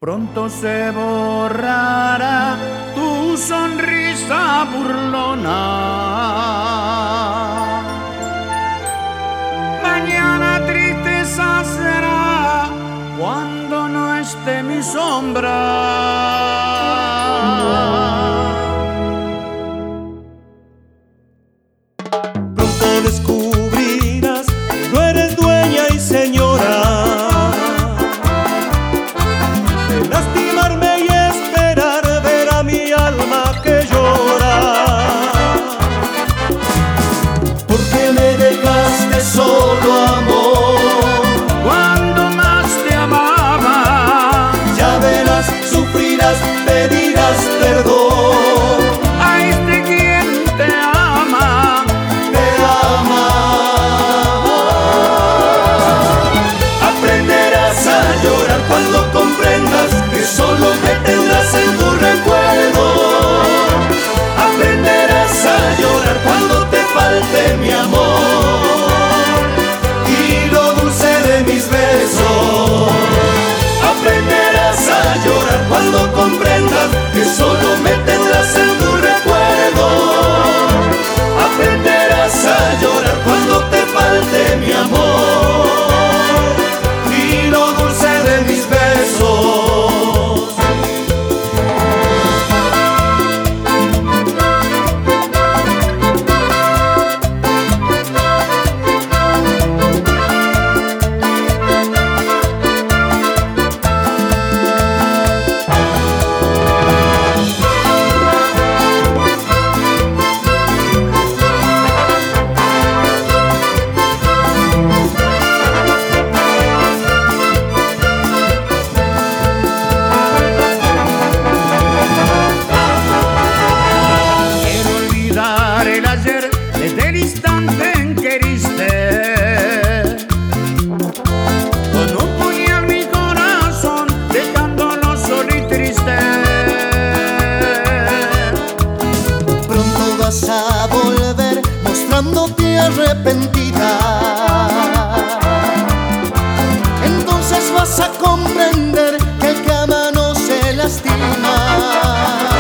Pronto se borrará tu sonrisa burlona. Mañana tristeza será cuando no esté mi sombra. Pronto descubrirás que no eres dueña y señora de lastimarme y esperar ver a mi alma que llora. Porque me dejaste solo, amor, Cuando más te amaba, ya verás, sufrirás, pedirás perdón. a este quien te ama, Te ama. Aprenderás a llorar cuando comprendas que solo me tendrás en tu recuerdo. Aprenderás a llorar cuando te falte mi amor y lo dulce de mis besos. Aprenderás a llorar cuando comprendas que solo me tendrás en tu recuerdo. Aprenderás a llorar cuando te falte mi amor y lo dulce de mis besos. quiero olvidar el ayer desde el instante en que heriste con un puñal mi corazón, dejándolo solo y triste. Pronto vas a volver mostrándote arrepentida. Entonces vas a comprender que el que ama no se lastima.